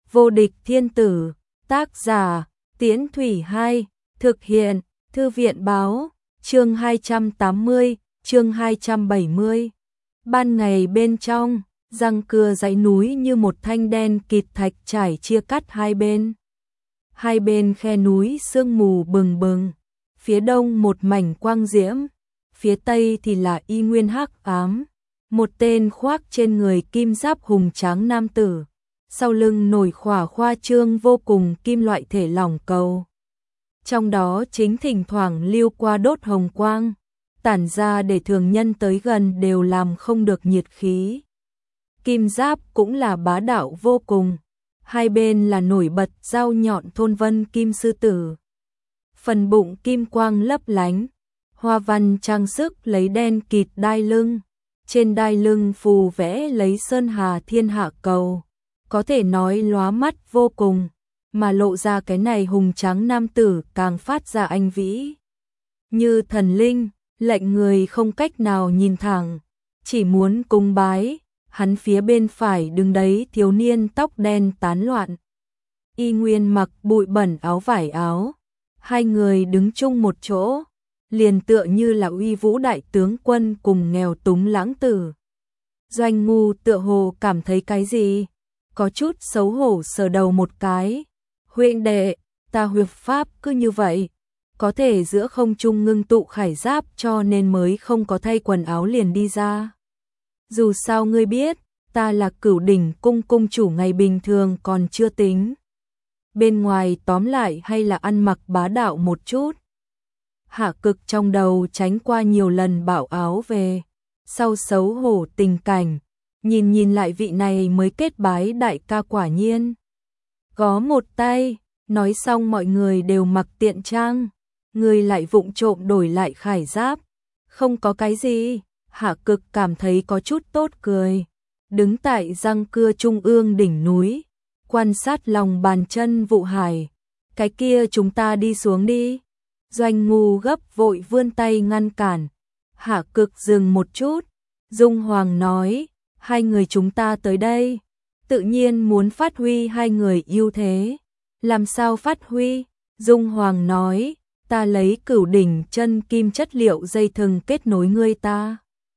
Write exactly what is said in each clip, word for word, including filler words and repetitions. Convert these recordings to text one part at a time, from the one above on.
Vô địch thiên tử, tác giả, Tiễn Thủy Hai, thực hiện, Thư viện báo, chương hai trăm tám mươi, chương hai trăm bảy mươi. Ban ngày bên trong, răng cưa dãy núi như một thanh đen kịt thạch trải chia cắt hai bên. Hai bên khe núi sương mù bừng bừng, phía đông một mảnh quang diễm, phía tây thì là y nguyên hắc ám. Một tên khoác trên người kim giáp hùng tráng nam tử, sau lưng nổi khỏa khoa trương vô cùng kim loại thể lỏng cầu. Trong đó chính thỉnh thoảng lưu qua đốt hồng quang, tản ra để thường nhân tới gần đều làm không được nhiệt khí. Kim giáp cũng là bá đạo vô cùng, hai bên là nổi bật dao nhọn thôn vân kim sư tử. Phần bụng kim quang lấp lánh, hoa văn trang sức lấy đen kịt đai lưng. Trên đai lưng phù vẽ lấy sơn hà thiên hạ cầu, có thể nói lóa mắt vô cùng, mà lộ ra cái này hùng tráng nam tử càng phát ra anh vĩ. Như thần linh, lệnh người không cách nào nhìn thẳng, chỉ muốn cung bái. Hắn phía bên phải đứng đấy thiếu niên tóc đen tán loạn, y nguyên mặc bụi bẩn áo vải áo, hai người đứng chung một chỗ, liền tựa như là uy vũ đại tướng quân cùng nghèo túng lãng tử. Doanh Ngu tựa hồ cảm thấy cái gì, có chút xấu hổ sờ đầu một cái. Huynh đệ, ta huyệt pháp cứ như vậy, có thể giữa không trung ngưng tụ khải giáp cho nên mới không có thay quần áo liền đi ra. Dù sao ngươi biết, ta là Cửu Đỉnh cung cung chủ ngày bình thường còn chưa tính. Bên ngoài tóm lại hay là ăn mặc bá đạo một chút. Hạ Cực trong đầu tránh qua nhiều lần bảo áo về, sau xấu hổ tình cảnh, nhìn nhìn lại vị này mới kết bái đại ca quả nhiên. Có một tay, nói xong mọi người đều mặc tiện trang, người lại vụng trộm đổi lại khải giáp, không có cái gì. Hạ Cực cảm thấy có chút tốt cười, đứng tại răng cưa trung ương đỉnh núi, quan sát lòng bàn chân vụ hải. Cái kia chúng ta đi xuống đi. Doanh Ngu gấp vội vươn tay ngăn cản. Hạ Cực dừng một chút, Dung Hoàng nói, hai người chúng ta tới đây, tự nhiên muốn phát huy hai người ưu thế. Làm sao phát huy? Dung Hoàng nói, ta lấy Cửu Đỉnh chân kim chất liệu dây thừng kết nối ngươi ta.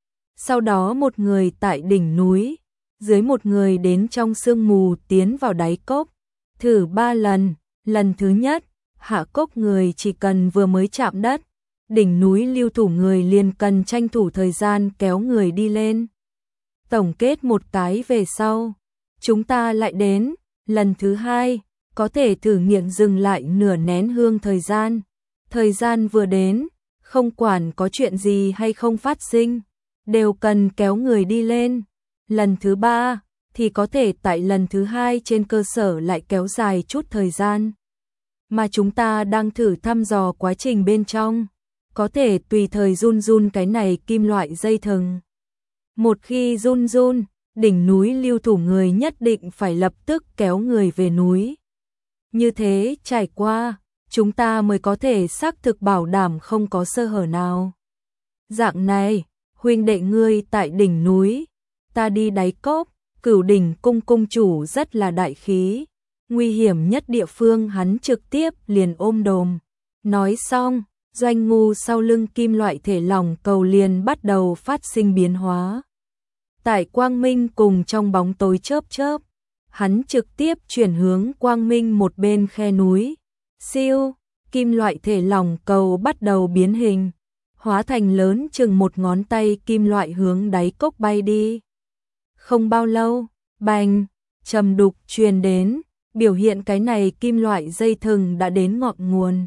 Sau đó một người tại đỉnh núi, dưới một người đến trong sương mù tiến vào đáy cốc, thử ba lần. Lần thứ nhất, hạ cốc người chỉ cần vừa mới chạm đất, đỉnh núi lưu thủ người liền cần tranh thủ thời gian kéo người đi lên. Tổng kết một cái về sau, chúng ta lại đến, lần thứ hai, có thể thử nghiệm dừng lại nửa nén hương thời gian. Thời gian vừa đến, không quản có chuyện gì hay không phát sinh, đều cần kéo người đi lên. Lần thứ ba, thì có thể tại lần thứ hai trên cơ sở lại kéo dài chút thời gian. Mà chúng ta đang thử thăm dò quá trình bên trong, có thể tùy thời run run cái này kim loại dây thừng. Một khi run run, đỉnh núi lưu thủ người nhất định phải lập tức kéo người về núi. Như thế trải qua, chúng ta mới có thể xác thực bảo đảm không có sơ hở nào. Dạng này, huynh đệ ngươi tại đỉnh núi, ta đi đáy cốc. Cửu Đỉnh cung cung chủ rất là đại khí, nguy hiểm nhất địa phương hắn trực tiếp liền ôm đồm. Nói xong, Doanh Ngu sau lưng kim loại thể lỏng cầu liền bắt đầu phát sinh biến hóa. Tại quang minh cùng trong bóng tối chớp chớp, hắn trực tiếp chuyển hướng quang minh một bên khe núi. Siêu, kim loại thể lỏng cầu bắt đầu biến hình, hóa thành lớn chừng một ngón tay kim loại hướng đáy cốc bay đi. Không bao lâu, bành, trầm đục truyền đến, biểu hiện cái này kim loại dây thừng đã đến ngọn nguồn.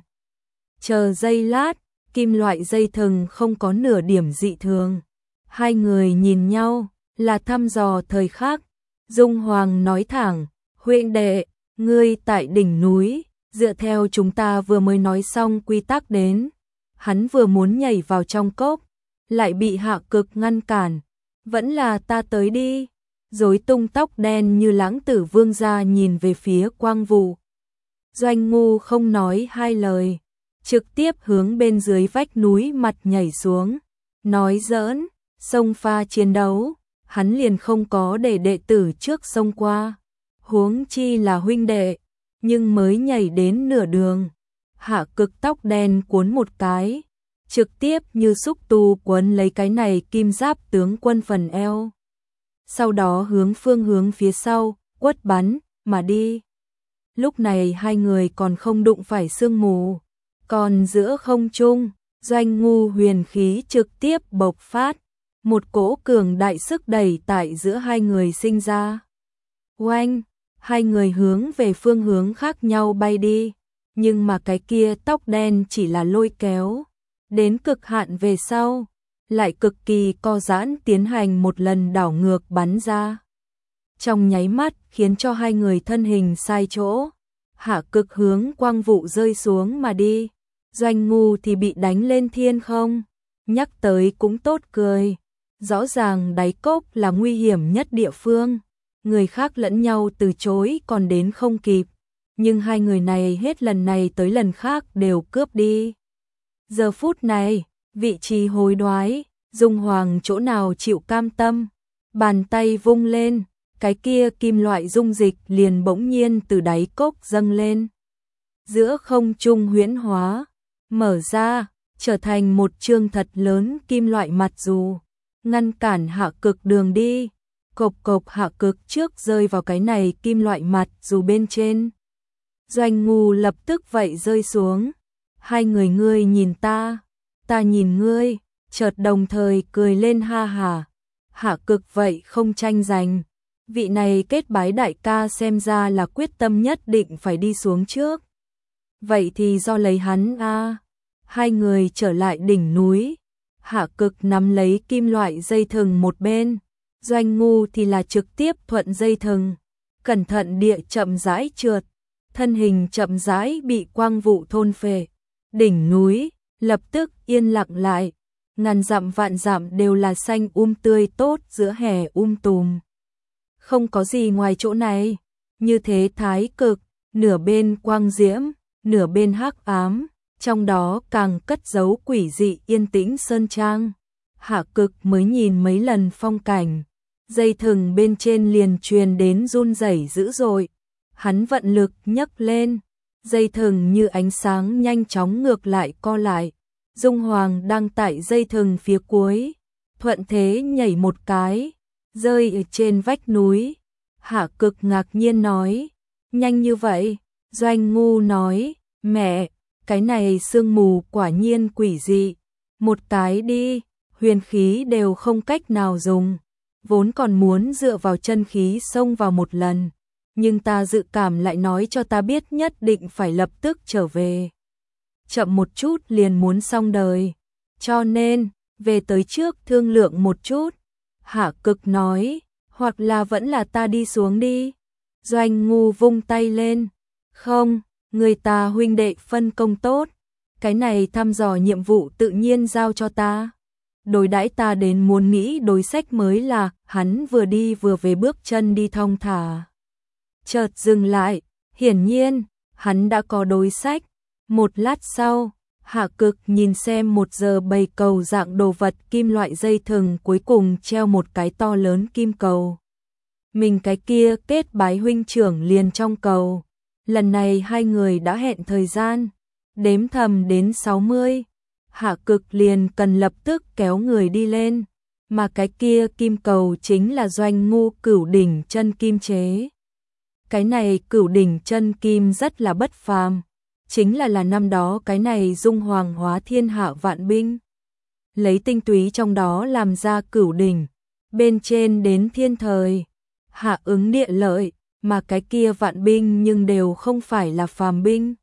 Chờ giây lát, kim loại dây thừng không có nửa điểm dị thường. Hai người nhìn nhau, là thăm dò thời khắc. Dung Hoàng nói thẳng, huynh đệ, ngươi tại đỉnh núi, dựa theo chúng ta vừa mới nói xong quy tắc đến. Hắn vừa muốn nhảy vào trong cốc, lại bị Hạ Cực ngăn cản. Vẫn là ta tới đi. Rối tung tóc đen như lãng tử vương gia nhìn về phía quang vụ. Doanh Ngu không nói hai lời, trực tiếp hướng bên dưới vách núi mặt nhảy xuống. Nói giỡn, sông pha chiến đấu, hắn liền không có để đệ tử trước sông qua. huống chi là huynh đệ, nhưng mới nhảy đến nửa đường, Hạ Cực tóc đen cuốn một cái, trực tiếp như xúc tu quấn lấy cái này kim giáp tướng quân phần eo. Sau đó hướng phương hướng phía sau, quất bắn, mà đi. Lúc này hai người còn không đụng phải sương mù, còn giữa không trung, Doanh Ngu huyền khí trực tiếp bộc phát, một cỗ cường đại sức đẩy tại giữa hai người sinh ra. Oanh, hai người hướng về phương hướng khác nhau bay đi, nhưng mà cái kia tóc đen chỉ là lôi kéo, đến cực hạn về sau, lại cực kỳ co giãn tiến hành một lần đảo ngược bắn ra. Trong nháy mắt khiến cho hai người thân hình sai chỗ, Hạ Cực hướng quang vụ rơi xuống mà đi, Doanh Ngu thì bị đánh lên thiên không, nhắc tới cũng tốt cười, rõ ràng đáy cốc là nguy hiểm nhất địa phương, người khác lẫn nhau từ chối còn đến không kịp, nhưng hai người này hết lần này tới lần khác đều cướp đi. Giờ phút này, vị trí hối đoái, Dung Hoàng chỗ nào chịu cam tâm, bàn tay vung lên, cái kia kim loại dung dịch liền bỗng nhiên từ đáy cốc dâng lên. Giữa không trung huyễn hóa, mở ra, trở thành một chương thật lớn kim loại mặt dù, ngăn cản Hạ Cực đường đi, cộc cộc Hạ Cực trước rơi vào cái này kim loại mặt dù bên trên. Doanh Ngu lập tức vậy rơi xuống, hai người ngươi nhìn ta, ta nhìn ngươi, chợt đồng thời cười lên ha hà. Hạ Cực vậy không tranh giành, vị này kết bái đại ca xem ra là quyết tâm nhất định phải đi xuống trước. Vậy thì do lấy hắn a. Hai người trở lại đỉnh núi, Hạ Cực nắm lấy kim loại dây thừng một bên, Doanh Ngu thì là trực tiếp thuận dây thừng, cẩn thận địa chậm rãi trượt, thân hình chậm rãi bị quang vụ thôn phệ. Đỉnh núi lập tức yên lặng lại, ngàn dặm vạn dặm đều là xanh um tươi tốt giữa hè um tùm. Không có gì ngoài chỗ này, như thế thái cực, nửa bên quang diễm, nửa bên hắc ám, trong đó càng cất giấu quỷ dị yên tĩnh sơn trang. Hạ Cực mới nhìn mấy lần phong cảnh, dây thừng bên trên liền truyền đến run rẩy dữ dội. Hắn vận lực nhấc lên, dây thừng như ánh sáng nhanh chóng ngược lại co lại. Dung Hoàng đang tại dây thừng phía cuối, thuận thế nhảy một cái, rơi ở trên vách núi. Hạ Cực ngạc nhiên nói, nhanh như vậy? Doanh Ngu nói, mẹ, cái này sương mù quả nhiên quỷ dị, một cái đi, huyền khí đều không cách nào dùng, vốn còn muốn dựa vào chân khí xông vào một lần, nhưng ta dự cảm lại nói cho ta biết nhất định phải lập tức trở về. Chậm một chút liền muốn xong đời, cho nên, về tới trước thương lượng một chút. Hạ Cực nói, hoặc là vẫn là ta đi xuống đi. Doanh Ngu vung tay lên, không, người ta huynh đệ phân công tốt, cái này thăm dò nhiệm vụ tự nhiên giao cho ta. Đối đãi ta đến muốn nghĩ đối sách mới là, hắn vừa đi vừa về bước chân đi thong thả. Chợt dừng lại, hiển nhiên, hắn đã có đối sách. Một lát sau, Hạ Cực nhìn xem một giờ bầy cầu dạng đồ vật kim loại dây thừng cuối cùng treo một cái to lớn kim cầu. Mình cái kia kết bái huynh trưởng liền trong cầu. Lần này hai người đã hẹn thời gian, đếm thầm đến sáu mươi. Hạ Cực liền cần lập tức kéo người đi lên, mà cái kia kim cầu chính là Doanh Ngu cửu đỉnh chân kim chế. Cái này cửu đỉnh chân kim rất là bất phàm, chính là là năm đó cái này Dung Hoàng hóa thiên hạ vạn binh, lấy tinh túy trong đó làm ra cửu đỉnh, bên trên đến thiên thời, hạ ứng địa lợi, mà cái kia vạn binh nhưng đều không phải là phàm binh,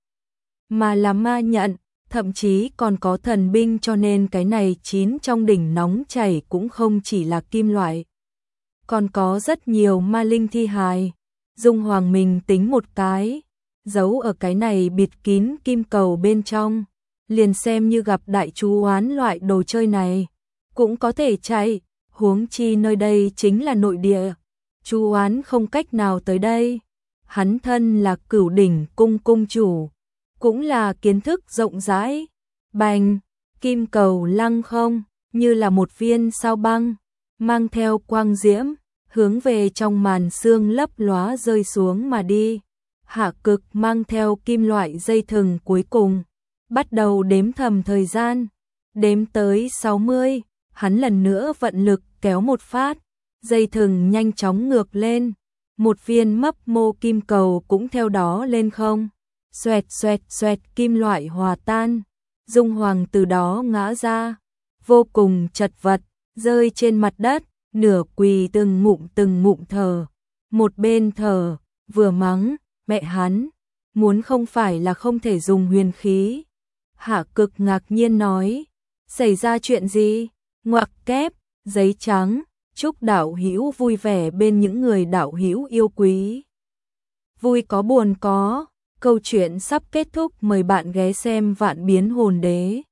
mà là ma nhận, thậm chí còn có thần binh, cho nên cái này chín trong đỉnh nóng chảy cũng không chỉ là kim loại, còn có rất nhiều ma linh thi hài. Dung Hoàng mình tính một cái, giấu ở cái này bịt kín kim cầu bên trong, liền xem như gặp đại chú oán loại đồ chơi này, cũng có thể chạy, huống chi nơi đây chính là nội địa, chú oán không cách nào tới đây. Hắn thân là cửu đỉnh cung cung chủ, cũng là kiến thức rộng rãi. Bành, kim cầu lăng không, như là một viên sao băng, mang theo quang diễm, hướng về trong màn sương lấp lóa rơi xuống mà đi. Hạ Cực mang theo kim loại dây thừng cuối cùng, bắt đầu đếm thầm thời gian, đếm tới sáu mươi, hắn lần nữa vận lực kéo một phát, dây thừng nhanh chóng ngược lên, một viên mấp mô kim cầu cũng theo đó lên không. Xoẹt xoẹt xoẹt kim loại hòa tan, Dung Hoàng từ đó ngã ra, vô cùng chật vật, rơi trên mặt đất, nửa quỳ từng ngụm từng ngụm thở. Một bên thở, vừa mắng, mẹ hắn, muốn không phải là không thể dùng huyền khí. Hạ Cực ngạc nhiên nói, xảy ra chuyện gì? Ngoặc kép, giấy trắng, chúc đạo hữu vui vẻ bên những người đạo hữu yêu quý. Vui có buồn có. Câu chuyện sắp kết thúc, mời bạn ghé xem Vạn Biến Hồn Đế.